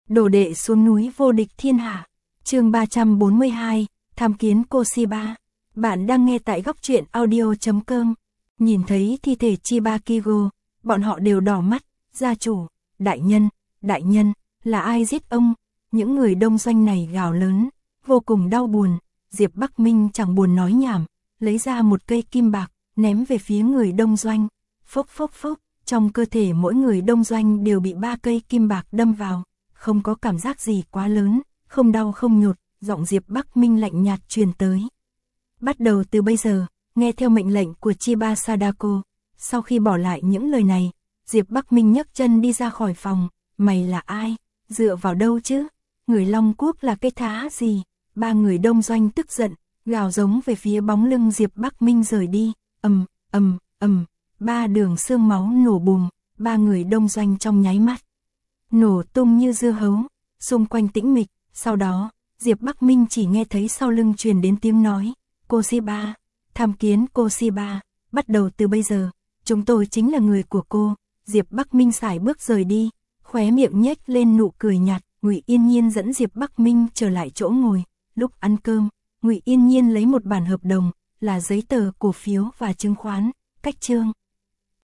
Đồ đệ xuống núi vô địch thiên hạ. Chương 342, tham kiến cô Shiba. Bạn đang nghe tại góc truyện audio.com. Nhìn thấy thi thể Chiba Kigo, bọn họ đều đỏ mắt. Gia chủ, đại nhân, là ai giết ông? Những người đông doanh này gào lớn, vô cùng đau buồn. Diệp Bắc Minh chẳng buồn nói nhảm, lấy ra một cây kim bạc, ném về phía người đông doanh. Phốc phốc phốc, trong cơ thể mỗi người đông doanh đều bị 3 cây kim bạc đâm vào. Không có cảm giác gì quá lớn, không đau không nhột, giọng Diệp Bắc Minh lạnh nhạt truyền tới. Bắt đầu từ bây giờ, nghe theo mệnh lệnh của Chiba Sadako. Sau khi bỏ lại những lời này, Diệp Bắc Minh nhấc chân đi ra khỏi phòng. Mày là ai? Dựa vào đâu chứ? Người Long Quốc là cái thá gì? 3 người đông doanh tức giận, gào giống về phía bóng lưng Diệp Bắc Minh rời đi. Ầm, 3 đường xương máu nổ bùng, 3 người đông doanh trong nháy mắt nổ tung như dưa hấu, xung quanh tĩnh mịch. Sau đó, Diệp Bắc Minh chỉ nghe thấy sau lưng truyền đến tiếng nói, cô Shiba, tham kiến cô Shiba, bắt đầu từ bây giờ, chúng tôi chính là người của cô. Diệp Bắc Minh sải bước rời đi, khóe miệng nhếch lên nụ cười nhạt. Ngụy Yên Nhiên dẫn Diệp Bắc Minh trở lại chỗ ngồi. Lúc ăn cơm, Ngụy Yên Nhiên lấy một bản hợp đồng, là giấy tờ cổ phiếu và chứng khoán, cách chương.